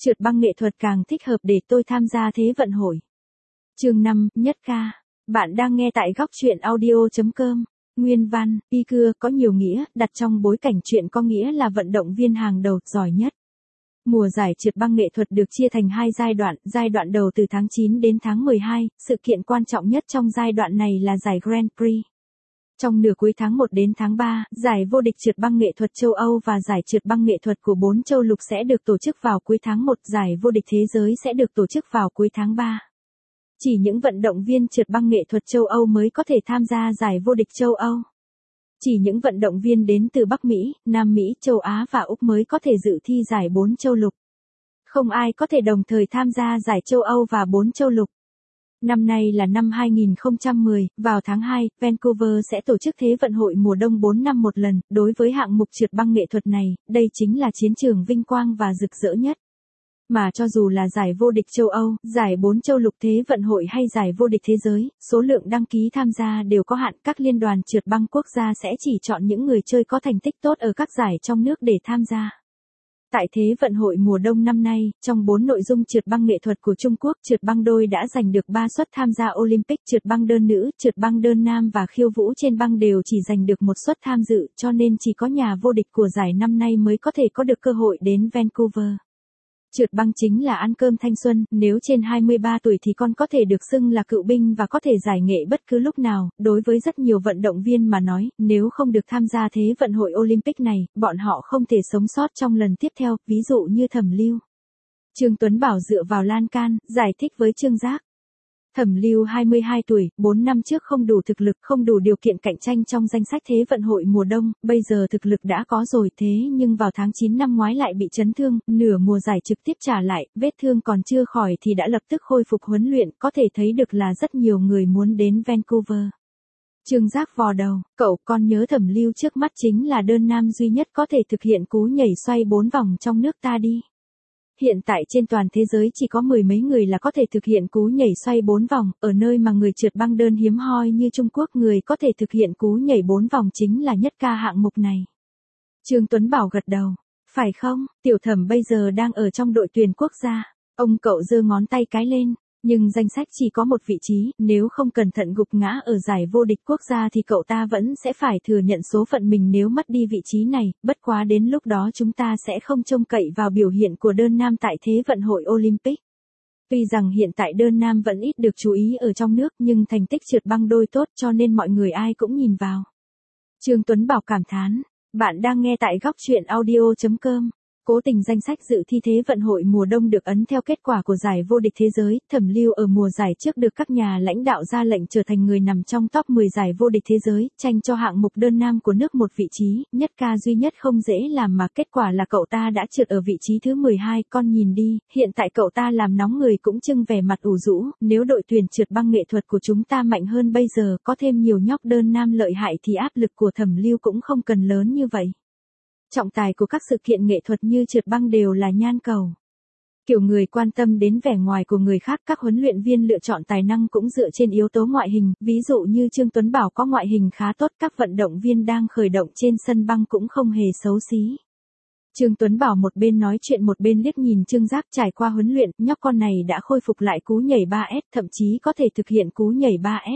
Trượt băng nghệ thuật càng thích hợp để tôi tham gia Thế vận hội. Chương 5, nhất ca. Bạn đang nghe tại góc truyện audio.com. Nguyên văn, Pique có nhiều nghĩa, đặt trong bối cảnh chuyện có nghĩa là vận động viên hàng đầu, giỏi nhất. Mùa giải trượt băng nghệ thuật được chia thành hai giai đoạn đầu từ tháng 9 đến tháng 12, sự kiện quan trọng nhất trong giai đoạn này là giải Grand Prix. Trong nửa cuối tháng 1 đến tháng 3, giải vô địch trượt băng nghệ thuật châu Âu và giải trượt băng nghệ thuật của 4 châu lục sẽ được tổ chức vào cuối tháng 1, giải vô địch thế giới sẽ được tổ chức vào cuối tháng 3. Chỉ những vận động viên trượt băng nghệ thuật châu Âu mới có thể tham gia giải vô địch châu Âu. Chỉ những vận động viên đến từ Bắc Mỹ, Nam Mỹ, châu Á và Úc mới có thể dự thi giải 4 châu lục. Không ai có thể đồng thời tham gia giải châu Âu và 4 châu lục. Năm nay là năm 2010, vào tháng 2, Vancouver sẽ tổ chức Thế vận hội mùa đông 4 năm một lần. Đối với hạng mục trượt băng nghệ thuật này, đây chính là chiến trường vinh quang và rực rỡ nhất. Mà cho dù là giải vô địch châu Âu, giải 4 châu lục Thế vận hội hay giải vô địch thế giới, số lượng đăng ký tham gia đều có hạn. Các liên đoàn trượt băng quốc gia sẽ chỉ chọn những người chơi có thành tích tốt ở các giải trong nước để tham gia. Tại Thế vận hội mùa đông năm nay, trong 4 nội dung trượt băng nghệ thuật của Trung Quốc, trượt băng đôi đã giành được 3 suất tham gia Olympic, trượt băng đơn nữ, trượt băng đơn nam và khiêu vũ trên băng đều chỉ giành được 1 suất tham dự, cho nên chỉ có nhà vô địch của giải năm nay mới có thể có được cơ hội đến Vancouver. Trượt băng chính là ăn cơm thanh xuân, nếu trên 23 tuổi thì con có thể được xưng là cựu binh và có thể giải nghệ bất cứ lúc nào. Đối với rất nhiều vận động viên mà nói, nếu không được tham gia Thế vận hội Olympic này, bọn họ không thể sống sót trong lần tiếp theo, ví dụ như Thẩm Lưu. Trương Tuấn Bảo dựa vào lan can, giải thích với Trương Giác. Thẩm Lưu 22 tuổi, 4 năm trước không đủ thực lực, không đủ điều kiện cạnh tranh trong danh sách Thế vận hội mùa đông, bây giờ thực lực đã có rồi thế nhưng vào tháng 9 năm ngoái lại bị chấn thương, nửa mùa giải trực tiếp trả lại, vết thương còn chưa khỏi thì đã lập tức khôi phục huấn luyện, có thể thấy được là rất nhiều người muốn đến Vancouver. Trương Giác vò đầu, cậu con nhớ Thẩm Lưu trước mắt chính là đơn nam duy nhất có thể thực hiện cú nhảy xoay 4 vòng trong nước ta đi. Hiện tại trên toàn thế giới chỉ có 10 mấy người là có thể thực hiện cú nhảy xoay 4 vòng, ở nơi mà người trượt băng đơn hiếm hoi như Trung Quốc người có thể thực hiện cú nhảy 4 vòng chính là nhất ca hạng mục này. Trương Tuấn Bảo gật đầu, phải không, Tiểu Thẩm bây giờ đang ở trong đội tuyển quốc gia, ông cậu giơ ngón tay cái lên. Nhưng danh sách chỉ có một vị trí, nếu không cẩn thận gục ngã ở giải vô địch quốc gia thì cậu ta vẫn sẽ phải thừa nhận số phận mình nếu mất đi vị trí này, bất quá đến lúc đó chúng ta sẽ không trông cậy vào biểu hiện của đơn nam tại Thế vận hội Olympic. Tuy rằng hiện tại đơn nam vẫn ít được chú ý ở trong nước nhưng thành tích trượt băng đôi tốt cho nên mọi người ai cũng nhìn vào. Trương Tuấn Bảo cảm thán, bạn đang nghe tại góc truyện audio.com. Cố tình danh sách dự thi Thế vận hội mùa đông được ấn theo kết quả của giải vô địch thế giới, Thẩm Lưu ở mùa giải trước được các nhà lãnh đạo ra lệnh trở thành người nằm trong top 10 giải vô địch thế giới, tranh cho hạng mục đơn nam của nước một vị trí, nhất ca duy nhất không dễ làm mà kết quả là cậu ta đã trượt ở vị trí thứ 12, con nhìn đi, hiện tại cậu ta làm nóng người cũng trưng vẻ mặt ủ rũ, nếu đội tuyển trượt băng nghệ thuật của chúng ta mạnh hơn bây giờ, có thêm nhiều nhóc đơn nam lợi hại thì áp lực của Thẩm Lưu cũng không cần lớn như vậy. Trọng tài của các sự kiện nghệ thuật như trượt băng đều là nhan cầu. Kiểu người quan tâm đến vẻ ngoài của người khác, các huấn luyện viên lựa chọn tài năng cũng dựa trên yếu tố ngoại hình, ví dụ như Trương Tuấn Bảo có ngoại hình khá tốt, các vận động viên đang khởi động trên sân băng cũng không hề xấu xí. Trương Tuấn Bảo một bên nói chuyện một bên liếc nhìn Trương Giác, trải qua huấn luyện, nhóc con này đã khôi phục lại cú nhảy 3S, thậm chí có thể thực hiện cú nhảy 3S.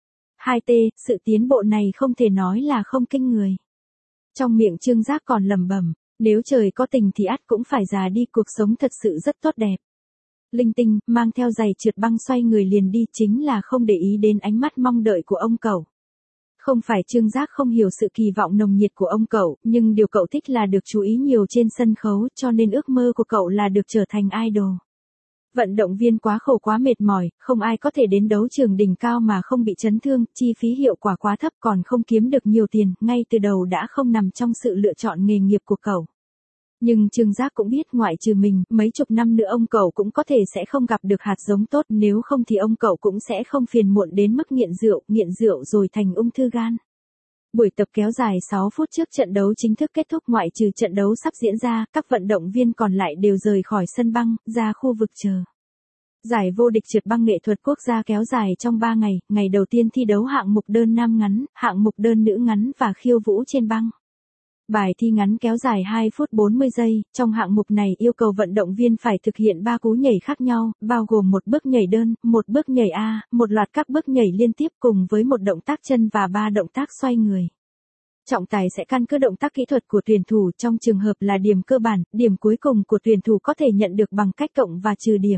2T, sự tiến bộ này không thể nói là không kinh người. Trong miệng Trương Giác còn lẩm bẩm, nếu trời có tình thì ắt cũng phải già đi, cuộc sống thật sự rất tốt đẹp. Linh tinh, mang theo giày trượt băng xoay người liền đi chính là không để ý đến ánh mắt mong đợi của ông cậu. Không phải Trương Giác không hiểu sự kỳ vọng nồng nhiệt của ông cậu, nhưng điều cậu thích là được chú ý nhiều trên sân khấu, cho nên ước mơ của cậu là được trở thành idol. Vận động viên quá khổ quá mệt mỏi, không ai có thể đến đấu trường đỉnh cao mà không bị chấn thương, chi phí hiệu quả quá thấp còn không kiếm được nhiều tiền, ngay từ đầu đã không nằm trong sự lựa chọn nghề nghiệp của cậu. Nhưng Trương Giác cũng biết ngoại trừ mình, mấy chục năm nữa ông cậu cũng có thể sẽ không gặp được hạt giống tốt, nếu không thì ông cậu cũng sẽ không phiền muộn đến mức nghiện rượu rồi thành ung thư gan. Buổi tập kéo dài 6 phút trước trận đấu chính thức kết thúc, ngoại trừ trận đấu sắp diễn ra, các vận động viên còn lại đều rời khỏi sân băng, ra khu vực chờ. Giải vô địch trượt băng nghệ thuật quốc gia kéo dài trong 3 ngày, ngày đầu tiên thi đấu hạng mục đơn nam ngắn, hạng mục đơn nữ ngắn và khiêu vũ trên băng. Bài thi ngắn kéo dài 2 phút 40 giây, trong hạng mục này yêu cầu vận động viên phải thực hiện 3 cú nhảy khác nhau, bao gồm một bước nhảy đơn, một bước nhảy A, một loạt các bước nhảy liên tiếp cùng với một động tác chân và 3 động tác xoay người. Trọng tài sẽ căn cứ động tác kỹ thuật của tuyển thủ trong trường hợp là điểm cơ bản, điểm cuối cùng của tuyển thủ có thể nhận được bằng cách cộng và trừ điểm.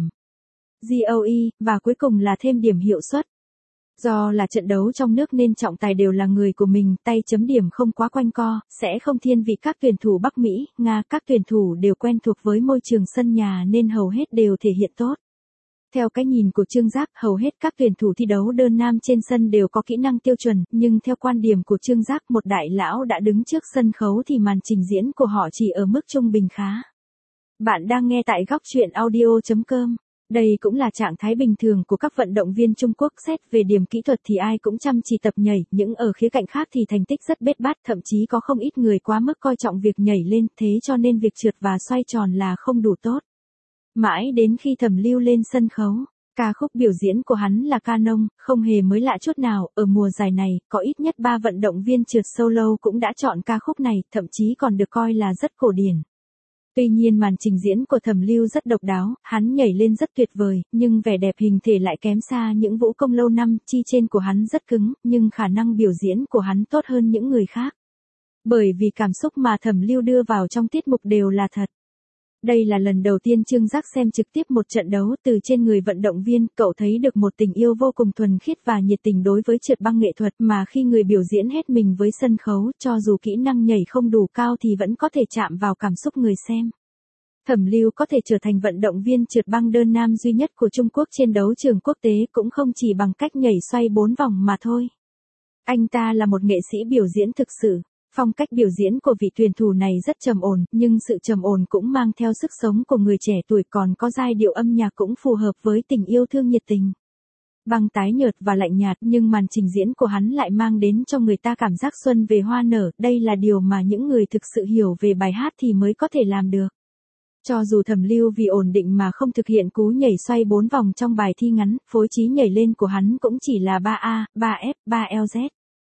GOE, và cuối cùng là thêm điểm hiệu suất. Do là trận đấu trong nước nên trọng tài đều là người của mình, tay chấm điểm không quá quanh co, sẽ không thiên vị các tuyển thủ Bắc Mỹ, Nga, các tuyển thủ đều quen thuộc với môi trường sân nhà nên hầu hết đều thể hiện tốt. Theo cái nhìn của Trương Giác, hầu hết các tuyển thủ thi đấu đơn nam trên sân đều có kỹ năng tiêu chuẩn, nhưng theo quan điểm của Trương Giác, một đại lão đã đứng trước sân khấu thì màn trình diễn của họ chỉ ở mức trung bình khá. Bạn đang nghe tại góc truyện audio.com. Đây cũng là trạng thái bình thường của các vận động viên Trung Quốc. Xét về điểm kỹ thuật thì ai cũng chăm chỉ tập nhảy, nhưng ở khía cạnh khác thì thành tích rất bết bát, thậm chí có không ít người quá mức coi trọng việc nhảy lên, thế cho nên việc trượt và xoay tròn là không đủ tốt. Mãi đến khi Thẩm Lưu lên sân khấu, ca khúc biểu diễn của hắn là Canon, không hề mới lạ chút nào, ở mùa giải này, có ít nhất 3 vận động viên trượt solo cũng đã chọn ca khúc này, thậm chí còn được coi là rất cổ điển. Tuy nhiên màn trình diễn của Thẩm Lưu rất độc đáo, hắn nhảy lên rất tuyệt vời, nhưng vẻ đẹp hình thể lại kém xa những vũ công lâu năm, chi trên của hắn rất cứng, nhưng khả năng biểu diễn của hắn tốt hơn những người khác. Bởi vì cảm xúc mà Thẩm Lưu đưa vào trong tiết mục đều là thật. Đây là lần đầu tiên Trương Giác xem trực tiếp một trận đấu, từ trên người vận động viên, cậu thấy được một tình yêu vô cùng thuần khiết và nhiệt tình đối với trượt băng nghệ thuật, mà khi người biểu diễn hết mình với sân khấu, cho dù kỹ năng nhảy không đủ cao thì vẫn có thể chạm vào cảm xúc người xem. Thẩm Lưu có thể trở thành vận động viên trượt băng đơn nam duy nhất của Trung Quốc trên đấu trường quốc tế cũng không chỉ bằng cách nhảy xoay 4 vòng mà thôi. Anh ta là một nghệ sĩ biểu diễn thực sự. Phong cách biểu diễn của vị tuyển thủ này rất trầm ổn, nhưng sự trầm ổn cũng mang theo sức sống của người trẻ tuổi, còn có giai điệu âm nhạc cũng phù hợp với tình yêu thương nhiệt tình. Băng tái nhợt và lạnh nhạt, nhưng màn trình diễn của hắn lại mang đến cho người ta cảm giác xuân về hoa nở, đây là điều mà những người thực sự hiểu về bài hát thì mới có thể làm được. Cho dù Thẩm Lưu vì ổn định mà không thực hiện cú nhảy xoay 4 vòng trong bài thi ngắn, phối trí nhảy lên của hắn cũng chỉ là 3A, 3F, 3LZ.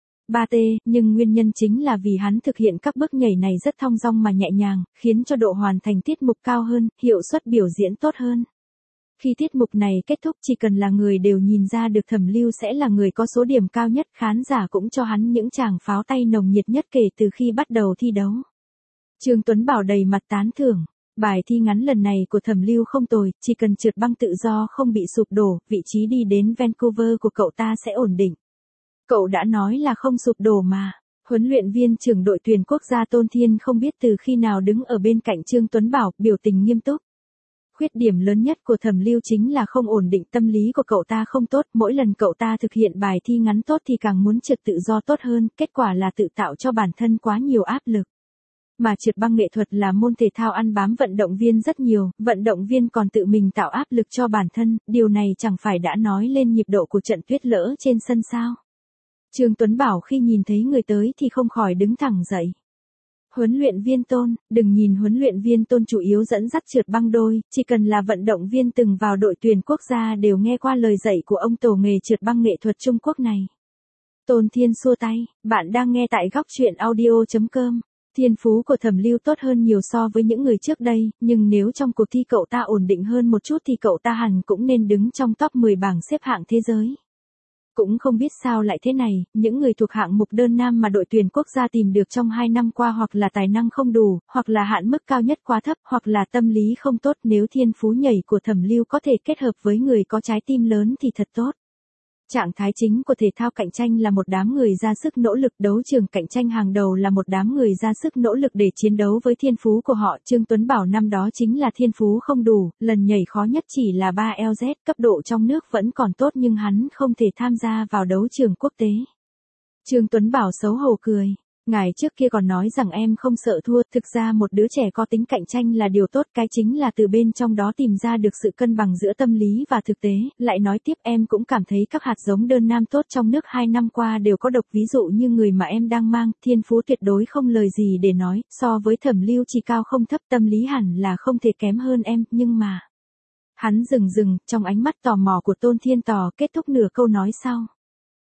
3T, nhưng nguyên nhân chính là vì hắn thực hiện các bước nhảy này rất thong dong mà nhẹ nhàng, khiến cho độ hoàn thành tiết mục cao hơn, hiệu suất biểu diễn tốt hơn. Khi tiết mục này kết thúc, chỉ cần là người đều nhìn ra được Thẩm Lưu sẽ là người có số điểm cao nhất, khán giả cũng cho hắn những tràng pháo tay nồng nhiệt nhất kể từ khi bắt đầu thi đấu. Trương Tuấn Bảo đầy mặt tán thưởng. Bài thi ngắn lần này của Thẩm Lưu không tồi, chỉ cần trượt băng tự do không bị sụp đổ, vị trí đi đến Vancouver của cậu ta sẽ ổn định. Cậu đã nói là không sụp đổ mà. Huấn luyện viên trưởng đội tuyển quốc gia Tôn Thiên không biết từ khi nào đứng ở bên cạnh Trương Tuấn Bảo, biểu tình nghiêm túc. Khuyết điểm lớn nhất của Thẩm Lưu chính là không ổn định, tâm lý của cậu ta không tốt, mỗi lần cậu ta thực hiện bài thi ngắn tốt thì càng muốn trượt tự do tốt hơn, kết quả là tự tạo cho bản thân quá nhiều áp lực. Mà trượt băng nghệ thuật là môn thể thao ăn bám vận động viên rất nhiều, vận động viên còn tự mình tạo áp lực cho bản thân, điều này chẳng phải đã nói lên nhịp độ của trận tuyết lỡ trên sân sao. Trương Tuấn Bảo khi nhìn thấy người tới thì không khỏi đứng thẳng dậy. Huấn luyện viên Tôn, đừng nhìn huấn luyện viên Tôn chủ yếu dẫn dắt trượt băng đôi, chỉ cần là vận động viên từng vào đội tuyển quốc gia đều nghe qua lời dạy của ông tổ nghề trượt băng nghệ thuật Trung Quốc này. Tôn Thiên xua tay, bạn đang nghe tại góc truyện audio.com. Thiên phú của Thẩm Lưu tốt hơn nhiều so với những người trước đây, nhưng nếu trong cuộc thi cậu ta ổn định hơn một chút thì cậu ta hẳn cũng nên đứng trong top 10 bảng xếp hạng thế giới. Cũng không biết sao lại thế này, những người thuộc hạng mục đơn nam mà đội tuyển quốc gia tìm được trong 2 năm qua hoặc là tài năng không đủ, hoặc là hạn mức cao nhất quá thấp, hoặc là tâm lý không tốt. Nếu thiên phú nhảy của Thẩm Lưu có thể kết hợp với người có trái tim lớn thì thật tốt. Trạng thái chính của thể thao cạnh tranh là một đám người ra sức nỗ lực, đấu trường cạnh tranh hàng đầu là một đám người ra sức nỗ lực để chiến đấu với thiên phú của họ. Trương Tuấn Bảo năm đó chính là thiên phú không đủ, lần nhảy khó nhất chỉ là 3LZ, cấp độ trong nước vẫn còn tốt nhưng hắn không thể tham gia vào đấu trường quốc tế. Trương Tuấn Bảo xấu hổ cười. Ngài trước kia còn nói rằng em không sợ thua, thực ra một đứa trẻ có tính cạnh tranh là điều tốt, cái chính là từ bên trong đó tìm ra được sự cân bằng giữa tâm lý và thực tế. Lại nói tiếp, em cũng cảm thấy các hạt giống đơn nam tốt trong nước 2 năm qua đều có độc, ví dụ như người mà em đang mang, thiên phú tuyệt đối không lời gì để nói, so với Thẩm Lưu chỉ cao không thấp, tâm lý hẳn là không thể kém hơn em, nhưng mà... Hắn dừng, trong ánh mắt tò mò của Tôn Thiên Tò kết thúc nửa câu nói sau.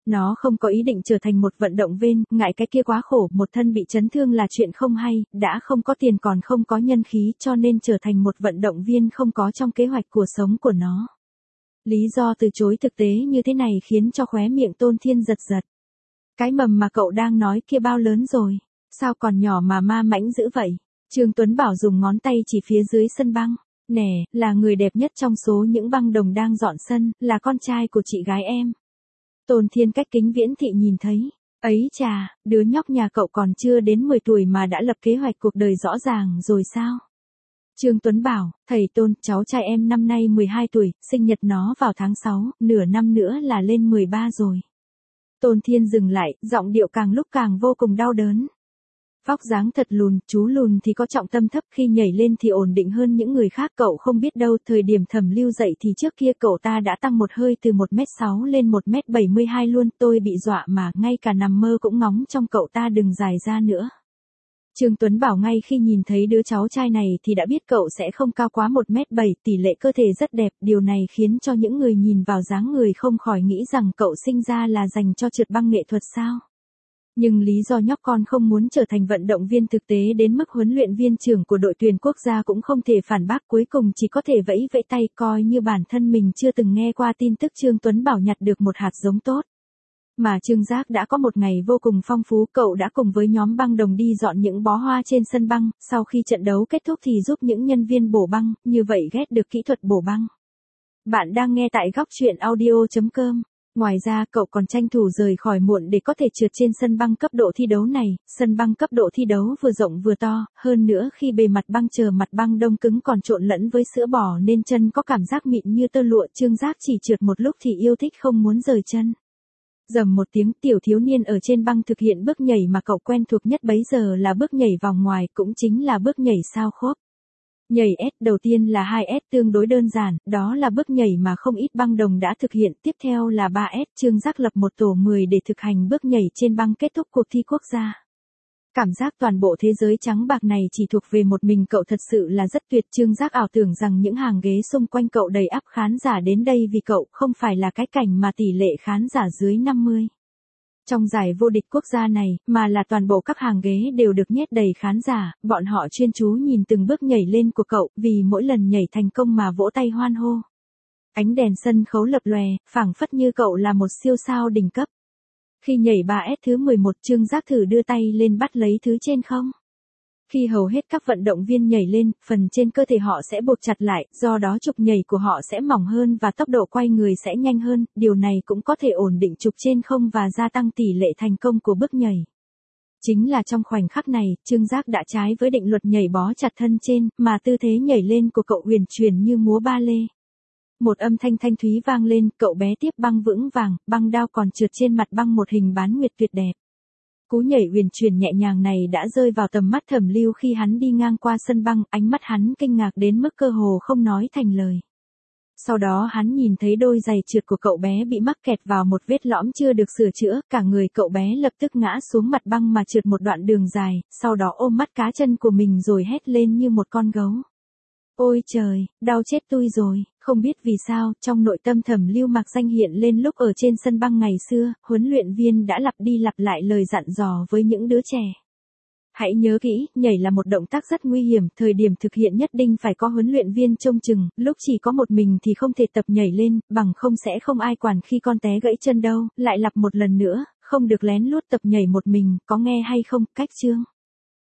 Nó không có ý định trở thành một vận động viên, ngại cái kia quá khổ, một thân bị chấn thương là chuyện không hay, đã không có tiền còn không có nhân khí cho nên trở thành một vận động viên không có trong kế hoạch cuộc sống của nó. Lý do từ chối thực tế như thế này khiến cho khóe miệng Tôn Thiên giật giật. Cái mầm mà cậu đang nói kia bao lớn rồi, sao còn nhỏ mà ma mãnh dữ vậy? Trương Tuấn Bảo dùng ngón tay chỉ phía dưới sân băng. Nè, là người đẹp nhất trong số những băng đồng đang dọn sân, là con trai của chị gái em. Tôn Thiên cách kính viễn thị nhìn thấy. Ấy chà, đứa nhóc nhà cậu còn chưa đến 10 tuổi mà đã lập kế hoạch cuộc đời rõ ràng rồi sao? Trương Tuấn Bảo, thầy Tôn, cháu trai em năm nay 12 tuổi, sinh nhật nó vào tháng 6, nửa năm nữa là lên 13 rồi. Tôn Thiên dừng lại, giọng điệu càng lúc càng vô cùng đau đớn. Vóc dáng thật lùn, chú lùn thì có trọng tâm thấp, khi nhảy lên thì ổn định hơn những người khác, cậu không biết đâu, thời điểm Thẩm Lưu dậy thì trước kia cậu ta đã tăng một hơi từ 1m6 lên 1m72 luôn, tôi bị dọa mà, ngay cả nằm mơ cũng ngóng trong cậu ta đừng dài ra nữa. Trương Tuấn Bảo ngay khi nhìn thấy đứa cháu trai này thì đã biết cậu sẽ không cao quá 1m7, tỷ lệ cơ thể rất đẹp, điều này khiến cho những người nhìn vào dáng người không khỏi nghĩ rằng cậu sinh ra là dành cho trượt băng nghệ thuật sao. Nhưng lý do nhóc con không muốn trở thành vận động viên thực tế đến mức huấn luyện viên trưởng của đội tuyển quốc gia cũng không thể phản bác, cuối cùng chỉ có thể vẫy vẫy tay coi như bản thân mình chưa từng nghe qua tin tức Trương Tuấn Bảo nhặt được một hạt giống tốt. Mà Trương Giác đã có một ngày vô cùng phong phú, cậu đã cùng với nhóm băng đồng đi dọn những bó hoa trên sân băng, sau khi trận đấu kết thúc thì giúp những nhân viên bổ băng, như vậy ghét được kỹ thuật bổ băng. Bạn đang nghe tại góc truyện audio.com. Ngoài ra cậu còn tranh thủ rời khỏi muộn để có thể trượt trên sân băng cấp độ thi đấu này, sân băng cấp độ thi đấu vừa rộng vừa to, hơn nữa khi bề mặt băng chờ mặt băng đông cứng còn trộn lẫn với sữa bò nên chân có cảm giác mịn như tơ lụa. Trương Giác chỉ trượt một lúc thì yêu thích không muốn rời chân. Rầm một tiếng, tiểu thiếu niên ở trên băng thực hiện bước nhảy mà cậu quen thuộc nhất bấy giờ là bước nhảy vòng ngoài, cũng chính là bước nhảy sao khốp. Nhảy S đầu tiên là 2S tương đối đơn giản, đó là bước nhảy mà không ít băng đồng đã thực hiện, tiếp theo là 3S, Trương Giác lập một tổ 10 để thực hành bước nhảy trên băng kết thúc cuộc thi quốc gia. Cảm giác toàn bộ thế giới trắng bạc này chỉ thuộc về một mình cậu thật sự là rất tuyệt. Trương Giác ảo tưởng rằng những hàng ghế xung quanh cậu đầy ắp khán giả đến đây vì cậu, không phải là cái cảnh mà tỷ lệ khán giả dưới 50. Trong giải vô địch quốc gia này, mà là toàn bộ các hàng ghế đều được nhét đầy khán giả, bọn họ chuyên chú nhìn từng bước nhảy lên của cậu, vì mỗi lần nhảy thành công mà vỗ tay hoan hô. Ánh đèn sân khấu lập lòe, phảng phất như cậu là một siêu sao đỉnh cấp. Khi nhảy 3S thứ 11, Trương Giác thử đưa tay lên bắt lấy thứ trên không. Khi hầu hết các vận động viên nhảy lên, phần trên cơ thể họ sẽ buộc chặt lại, do đó trục nhảy của họ sẽ mỏng hơn và tốc độ quay người sẽ nhanh hơn, điều này cũng có thể ổn định trục trên không và gia tăng tỷ lệ thành công của bước nhảy. Chính là trong khoảnh khắc này, Trương Giác đã trái với định luật nhảy bó chặt thân trên, mà tư thế nhảy lên của cậu huyền chuyển như múa ba lê. Một âm thanh thanh thúy vang lên, cậu bé tiếp băng vững vàng, băng đao còn trượt trên mặt băng một hình bán nguyệt tuyệt đẹp. Cú nhảy huyền chuyển nhẹ nhàng này đã rơi vào tầm mắt Thẩm Lưu khi hắn đi ngang qua sân băng, ánh mắt hắn kinh ngạc đến mức cơ hồ không nói thành lời. Sau đó hắn nhìn thấy đôi giày trượt của cậu bé bị mắc kẹt vào một vết lõm chưa được sửa chữa, cả người cậu bé lập tức ngã xuống mặt băng mà trượt một đoạn đường dài, sau đó ôm mắt cá chân của mình rồi hét lên như một con gấu. Ôi trời, đau chết tui rồi, không biết vì sao, trong nội tâm Thẩm Lưu Mạc Danh hiện lên lúc ở trên sân băng ngày xưa, huấn luyện viên đã lặp đi lặp lại lời dặn dò với những đứa trẻ. Hãy nhớ kỹ, nhảy là một động tác rất nguy hiểm, thời điểm thực hiện nhất định phải có huấn luyện viên trông chừng, lúc chỉ có một mình thì không thể tập nhảy lên, bằng không sẽ không ai quản khi con té gãy chân đâu, lại lặp một lần nữa, không được lén lút tập nhảy một mình, có nghe hay không, cách chương.